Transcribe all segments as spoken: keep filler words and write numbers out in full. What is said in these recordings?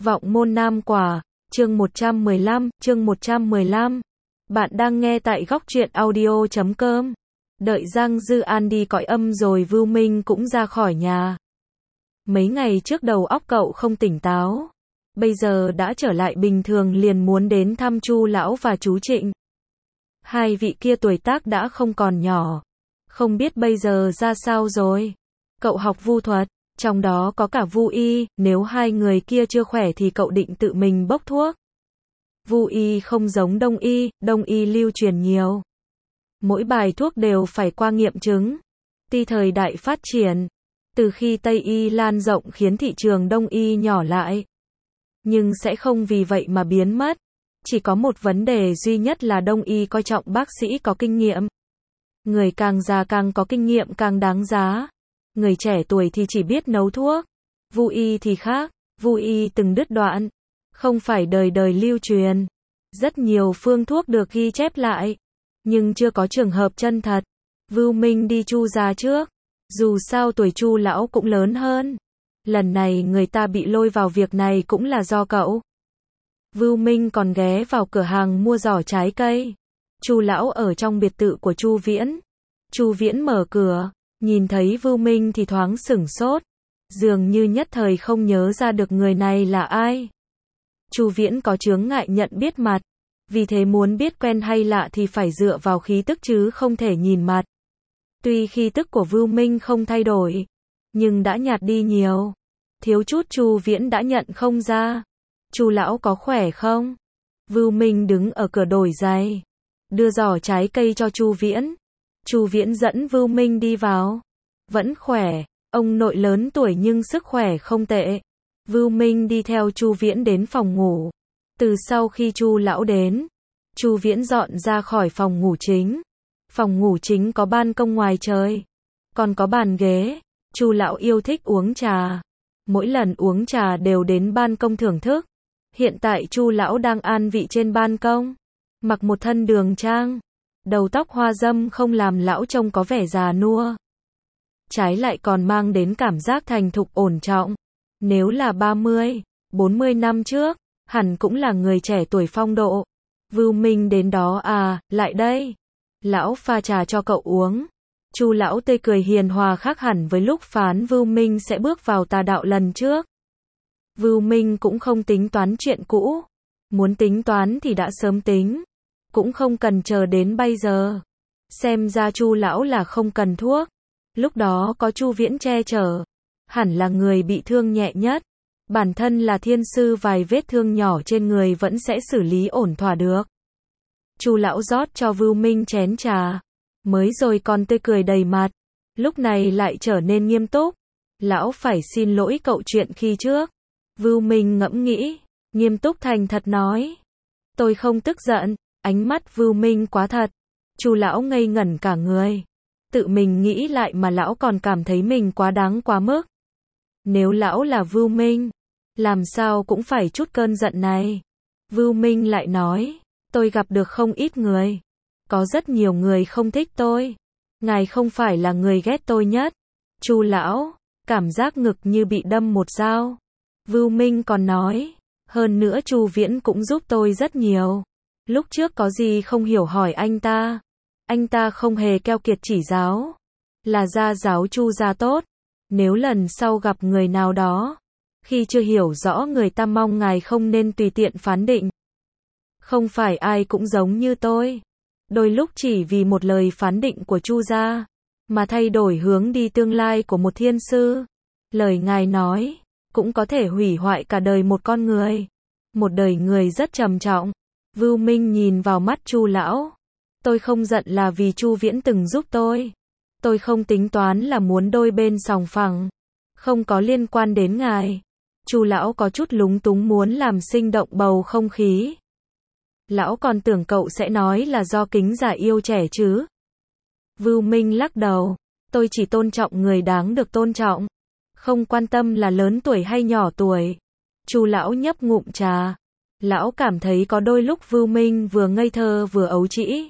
Vọng môn nam quả, chương một trăm mười lăm, chương một trăm mười lăm. Bạn đang nghe tại góc truyện audio chấm com. Đợi Giang Dư An đi cõi âm rồi Vưu Minh cũng ra khỏi nhà. Mấy ngày trước đầu óc cậu không tỉnh táo, bây giờ đã trở lại bình thường, liền muốn đến thăm Chu lão và chú Trịnh. Hai vị kia tuổi tác đã không còn nhỏ, không biết bây giờ ra sao rồi. Cậu học vu thuật, trong đó có cả vu y, nếu hai người kia chưa khỏe thì cậu định tự mình bốc thuốc. Vu y không giống đông y, đông y lưu truyền nhiều. Mỗi bài thuốc đều phải qua nghiệm chứng. Tuy thời đại phát triển, từ khi Tây y lan rộng khiến thị trường đông y nhỏ lại, nhưng sẽ không vì vậy mà biến mất. Chỉ có một vấn đề duy nhất là đông y coi trọng bác sĩ có kinh nghiệm. Người càng già càng có kinh nghiệm càng đáng giá. Người trẻ tuổi thì chỉ biết nấu thuốc. Vu y thì khác, vu y từng đứt đoạn, không phải đời đời lưu truyền. Rất nhiều phương thuốc được ghi chép lại, nhưng chưa có trường hợp chân thật. Vưu Minh đi Chu gia trước, dù sao tuổi Chu lão cũng lớn hơn. Lần này người ta bị lôi vào việc này cũng là do cậu. Vưu Minh còn ghé vào cửa hàng mua giỏ trái cây. Chu lão ở trong biệt thự của Chu Viễn. Chu Viễn mở cửa, nhìn thấy Vưu Minh thì thoáng sửng sốt, dường như nhất thời không nhớ ra được người này là ai. Chu Viễn có chướng ngại nhận biết mặt, vì thế muốn biết quen hay lạ thì phải dựa vào khí tức chứ không thể nhìn mặt. Tuy khí tức của Vưu Minh không thay đổi, nhưng đã nhạt đi nhiều. Thiếu chút Chu Viễn đã nhận không ra. Chu lão có khỏe không? Vưu Minh đứng ở cửa đổi giày, đưa giỏ trái cây cho Chu Viễn. Chu Viễn dẫn Vưu Minh đi vào. Vẫn khỏe, ông nội lớn tuổi nhưng sức khỏe không tệ. Vưu Minh đi theo Chu Viễn đến phòng ngủ. Từ sau khi Chu lão đến, Chu Viễn dọn ra khỏi phòng ngủ chính. Phòng ngủ chính có ban công ngoài trời, còn có bàn ghế. Chu lão yêu thích uống trà, mỗi lần uống trà đều đến ban công thưởng thức. Hiện tại Chu lão đang an vị trên ban công, mặc một thân đường trang, đầu tóc hoa dâm không làm lão trông có vẻ già nua, trái lại còn mang đến cảm giác thành thục ổn trọng. Nếu là ba mươi, bốn mươi năm trước, hẳn cũng là người trẻ tuổi phong độ. Vưu Minh đến đó à, lại đây. Lão pha trà cho cậu uống. Chu lão tươi cười hiền hòa khác hẳn với lúc phán Vưu Minh sẽ bước vào tà đạo lần trước. Vưu Minh cũng không tính toán chuyện cũ. Muốn tính toán thì đã sớm tính, cũng không cần chờ đến bây giờ. Xem ra Chu lão là không cần thuốc. Lúc đó có Chu Viễn che chở, hẳn là người bị thương nhẹ nhất. Bản thân là thiên sư, vài vết thương nhỏ trên người vẫn sẽ xử lý ổn thỏa được. Chu lão rót cho Vưu Minh chén trà, mới rồi còn tươi cười đầy mặt, lúc này lại trở nên nghiêm túc. Lão phải xin lỗi cậu chuyện khi trước. Vưu Minh ngẫm nghĩ, nghiêm túc thành thật nói. Tôi không tức giận. Ánh mắt Vưu Minh quá thật. Chu lão ngây ngẩn cả người. Tự mình nghĩ lại mà lão còn cảm thấy mình quá đáng quá mức. Nếu lão là Vưu Minh, làm sao cũng phải chút cơn giận này. Vưu Minh lại nói, tôi gặp được không ít người, có rất nhiều người không thích tôi. Ngài không phải là người ghét tôi nhất. Chu lão cảm giác ngực như bị đâm một dao. Vưu Minh còn nói, hơn nữa Chu Viễn cũng giúp tôi rất nhiều. Lúc trước có gì không hiểu hỏi anh ta, anh ta không hề keo kiệt chỉ giáo, là gia giáo Chu gia tốt. Nếu lần sau gặp người nào đó, khi chưa hiểu rõ người ta, mong ngài không nên tùy tiện phán định. Không phải ai cũng giống như tôi. Đôi lúc chỉ vì một lời phán định của Chu gia, mà thay đổi hướng đi tương lai của một thiên sư. Lời ngài nói, cũng có thể hủy hoại cả đời một con người. Một đời người rất trầm trọng. Vưu Minh nhìn vào mắt Chu lão. Tôi không giận là vì Chu Viễn từng giúp tôi. Tôi không tính toán là muốn đôi bên sòng phẳng. Không có liên quan đến ngài. Chu lão có chút lúng túng muốn làm sinh động bầu không khí. Lão còn tưởng cậu sẽ nói là do kính giả yêu trẻ chứ. Vưu Minh lắc đầu. Tôi chỉ tôn trọng người đáng được tôn trọng, không quan tâm là lớn tuổi hay nhỏ tuổi. Chu lão nhấp ngụm trà. Lão cảm thấy có đôi lúc Vưu Minh vừa ngây thơ vừa ấu trĩ,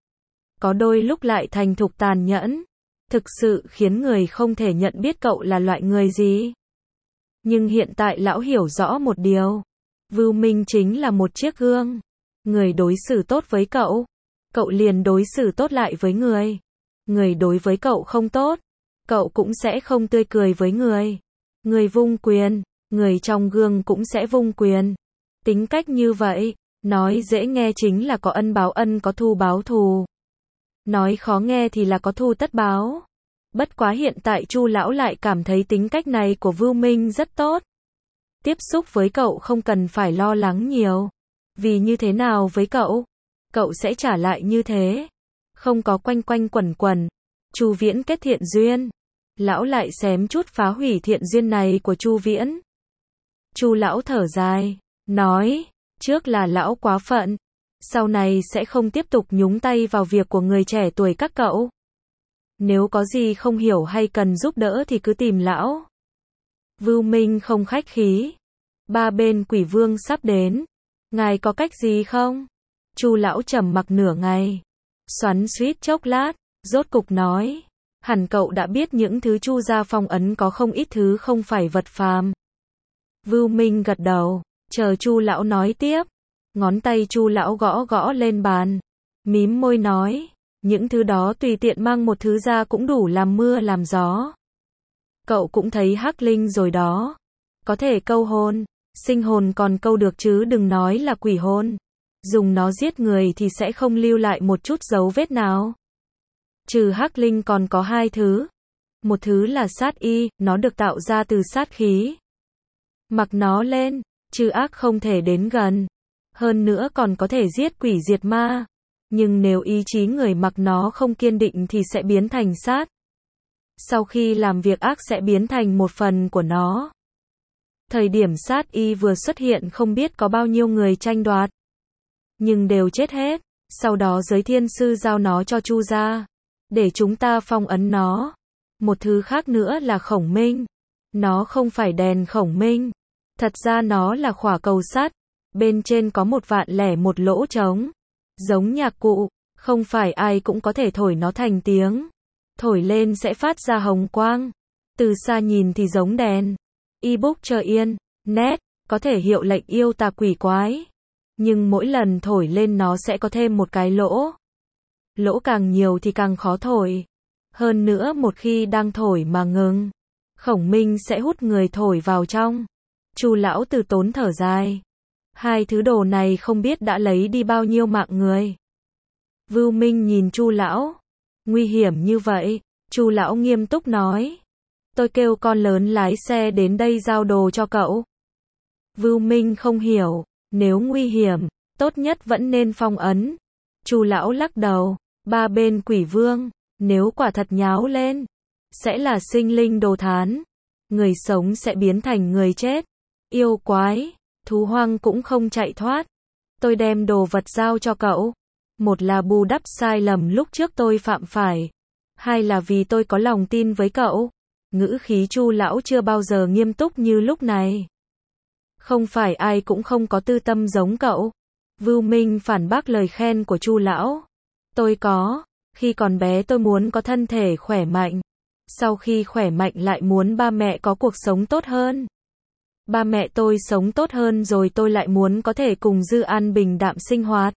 có đôi lúc lại thành thục tàn nhẫn, thực sự khiến người không thể nhận biết cậu là loại người gì. Nhưng hiện tại lão hiểu rõ một điều. Vưu Minh chính là một chiếc gương. Người đối xử tốt với cậu, cậu liền đối xử tốt lại với người. Người đối với cậu không tốt, cậu cũng sẽ không tươi cười với người. Người vung quyền, người trong gương cũng sẽ vung quyền. Tính cách như vậy, nói dễ nghe chính là có ân báo ân, có thù báo thù. Nói khó nghe thì là có thù tất báo. Bất quá hiện tại Chu lão lại cảm thấy tính cách này của Vưu Minh rất tốt. Tiếp xúc với cậu không cần phải lo lắng nhiều. Vì như thế nào với cậu, cậu sẽ trả lại như thế. Không có quanh quanh quẩn quẩn. Chu Viễn kết thiện duyên. Lão lại xém chút phá hủy thiện duyên này của Chu Viễn. Chu lão thở dài, nói, trước là lão quá phận, sau này sẽ không tiếp tục nhúng tay vào việc của người trẻ tuổi các cậu. Nếu có gì không hiểu hay cần giúp đỡ thì cứ tìm lão. Vưu Minh không khách khí. Ba bên quỷ vương sắp đến. Ngài có cách gì không? Chu lão trầm mặc nửa ngày. Xoắn xuýt chốc lát, rốt cục nói. Hẳn cậu đã biết những thứ Chu gia phong ấn có không ít thứ không phải vật phàm. Vưu Minh gật đầu, chờ Chu lão nói tiếp. Ngón tay Chu lão gõ gõ lên bàn. Mím môi nói. Những thứ đó tùy tiện mang một thứ ra cũng đủ làm mưa làm gió. Cậu cũng thấy hắc linh rồi đó. Có thể câu hồn, sinh hồn còn câu được chứ đừng nói là quỷ hồn. Dùng nó giết người thì sẽ không lưu lại một chút dấu vết nào. Trừ hắc linh còn có hai thứ. Một thứ là sát y, nó được tạo ra từ sát khí. Mặc nó lên, trừ ác không thể đến gần. Hơn nữa còn có thể giết quỷ diệt ma. Nhưng nếu ý chí người mặc nó không kiên định thì sẽ biến thành sát. Sau khi làm việc ác sẽ biến thành một phần của nó. Thời điểm sát y vừa xuất hiện không biết có bao nhiêu người tranh đoạt. Nhưng đều chết hết. Sau đó giới thiên sư giao nó cho Chu gia. Để chúng ta phong ấn nó. Một thứ khác nữa là khổng minh. Nó không phải đèn khổng minh. Thật ra nó là khỏa cầu sắt. Bên trên có một vạn lẻ một lỗ trống. Giống nhạc cụ. Không phải ai cũng có thể thổi nó thành tiếng. Thổi lên sẽ phát ra hồng quang. Từ xa nhìn thì giống đèn. Ebook chờ yên, net, có thể hiệu lệnh yêu tà quỷ quái. Nhưng mỗi lần thổi lên nó sẽ có thêm một cái lỗ. Lỗ càng nhiều thì càng khó thổi. Hơn nữa một khi đang thổi mà ngừng, khổng minh sẽ hút người thổi vào trong. Chu lão từ tốn thở dài. Hai thứ đồ này không biết đã lấy đi bao nhiêu mạng người. Vưu Minh nhìn Chu lão. Nguy hiểm như vậy, Chu lão nghiêm túc nói. Tôi kêu con lớn lái xe đến đây giao đồ cho cậu. Vưu Minh không hiểu, nếu nguy hiểm, tốt nhất vẫn nên phong ấn. Chu lão lắc đầu, ba bên quỷ vương, nếu quả thật nháo lên, sẽ là sinh linh đồ thán. Người sống sẽ biến thành người chết. Yêu quái, thú hoang cũng không chạy thoát. Tôi đem đồ vật giao cho cậu. Một là bù đắp sai lầm lúc trước tôi phạm phải. Hai là vì tôi có lòng tin với cậu. Ngữ khí Chu lão chưa bao giờ nghiêm túc như lúc này. Không phải ai cũng không có tư tâm giống cậu. Vưu Minh phản bác lời khen của Chu lão. Tôi có, khi còn bé tôi muốn có thân thể khỏe mạnh. Sau khi khỏe mạnh lại muốn ba mẹ có cuộc sống tốt hơn. Ba mẹ tôi sống tốt hơn rồi tôi lại muốn có thể cùng Dư An bình đạm sinh hoạt.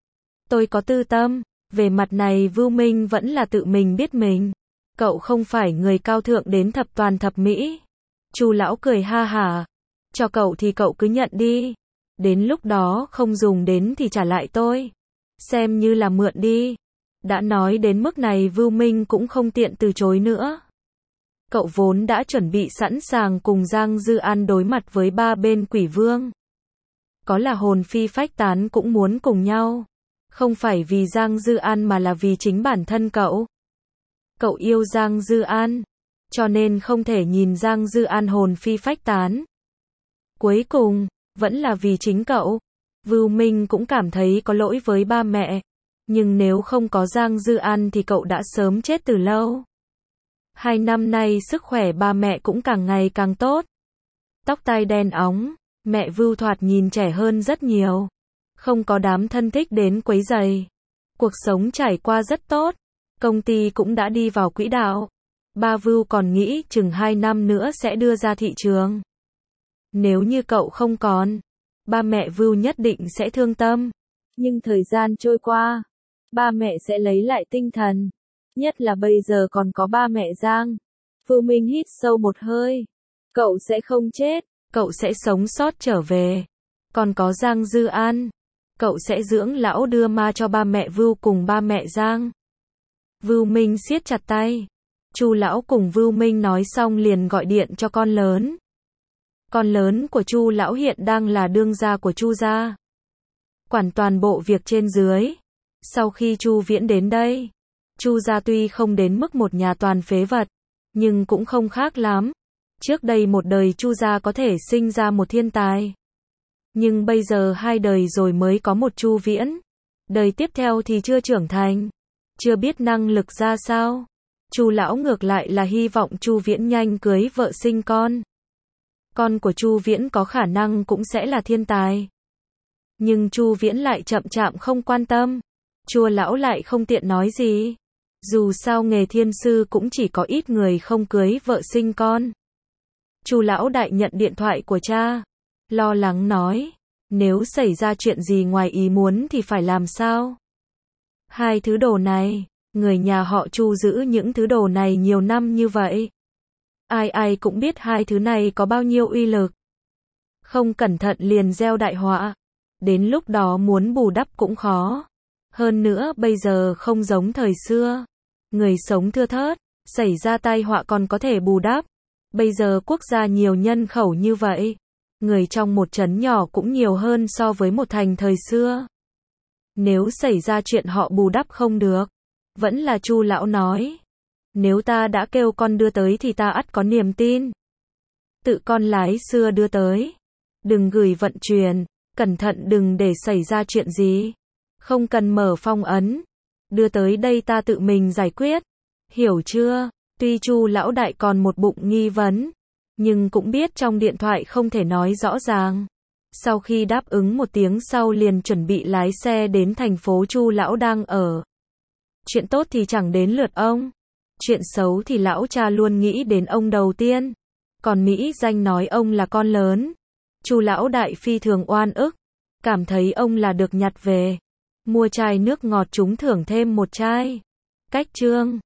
Tôi có tư tâm, về mặt này Vưu Minh vẫn là tự mình biết mình. Cậu không phải người cao thượng đến thập toàn thập mỹ. Chu lão cười ha hả. Cho cậu thì cậu cứ nhận đi. Đến lúc đó không dùng đến thì trả lại tôi. Xem như là mượn đi. Đã nói đến mức này Vưu Minh cũng không tiện từ chối nữa. Cậu vốn đã chuẩn bị sẵn sàng cùng Giang Dư An đối mặt với ba bên quỷ vương. Có là hồn phi phách tán cũng muốn cùng nhau. Không phải vì Giang Dư An mà là vì chính bản thân cậu. Cậu yêu Giang Dư An, cho nên không thể nhìn Giang Dư An hồn phi phách tán. Cuối cùng, vẫn là vì chính cậu. Vưu Minh cũng cảm thấy có lỗi với ba mẹ. Nhưng nếu không có Giang Dư An thì cậu đã sớm chết từ lâu. Hai năm nay sức khỏe ba mẹ cũng càng ngày càng tốt. Tóc tai đen óng, mẹ Vưu thoạt nhìn trẻ hơn rất nhiều. Không có đám thân thích đến quấy rầy. Cuộc sống trải qua rất tốt. Công ty cũng đã đi vào quỹ đạo. Ba Vưu còn nghĩ chừng hai năm nữa sẽ đưa ra thị trường. Nếu như cậu không còn, ba mẹ Vưu nhất định sẽ thương tâm. Nhưng thời gian trôi qua, ba mẹ sẽ lấy lại tinh thần. Nhất là bây giờ còn có ba mẹ Giang. Vưu Minh hít sâu một hơi. Cậu sẽ không chết, cậu sẽ sống sót trở về. Còn có Giang Dư An, cậu sẽ dưỡng lão đưa ma cho ba mẹ Vưu cùng ba mẹ Giang. Vưu Minh siết chặt tay. Chu lão cùng Vưu Minh nói xong liền gọi điện cho con lớn. Con lớn của Chu lão hiện đang là đương gia của Chu gia, quản toàn bộ việc trên dưới. Sau khi Chu Viễn đến đây, Chu gia tuy không đến mức một nhà toàn phế vật, nhưng cũng không khác lắm. Trước đây một đời Chu gia có thể sinh ra một thiên tài, nhưng bây giờ hai đời rồi mới có một Chu Viễn. Đời tiếp theo thì chưa trưởng thành, chưa biết năng lực ra sao. Chu lão ngược lại là hy vọng Chu Viễn nhanh cưới vợ sinh con. Con của Chu Viễn có khả năng cũng sẽ là thiên tài. Nhưng Chu Viễn lại chậm chạp không quan tâm. Chu lão lại không tiện nói gì. Dù sao nghề thiên sư cũng chỉ có ít người không cưới vợ sinh con. Chu lão đại nhận điện thoại của cha, lo lắng nói, nếu xảy ra chuyện gì ngoài ý muốn thì phải làm sao? Hai thứ đồ này, người nhà họ Chu giữ những thứ đồ này nhiều năm như vậy. Ai ai cũng biết hai thứ này có bao nhiêu uy lực. Không cẩn thận liền gieo đại họa. Đến lúc đó muốn bù đắp cũng khó. Hơn nữa bây giờ không giống thời xưa. Người sống thưa thớt, xảy ra tai họa còn có thể bù đắp. Bây giờ quốc gia nhiều nhân khẩu như vậy. Người trong một trấn nhỏ cũng nhiều hơn so với một thành thời xưa. Nếu xảy ra chuyện họ bù đắp không được. Vẫn là Chu lão nói. Nếu ta đã kêu con đưa tới thì ta ắt có niềm tin. Tự con lái xưa đưa tới. Đừng gửi vận chuyển. Cẩn thận đừng để xảy ra chuyện gì. Không cần mở phong ấn. Đưa tới đây ta tự mình giải quyết. Hiểu chưa? Tuy Chu lão đại còn một bụng nghi vấn, nhưng cũng biết trong điện thoại không thể nói rõ ràng. Sau khi đáp ứng một tiếng sau liền chuẩn bị lái xe đến thành phố Chu lão đang ở. Chuyện tốt thì chẳng đến lượt ông. Chuyện xấu thì lão cha luôn nghĩ đến ông đầu tiên. Còn Mỹ danh nói ông là con lớn. Chu lão đại phi thường oan ức. Cảm thấy ông là được nhặt về. Mua chai nước ngọt trúng thưởng thêm một chai. Cách chương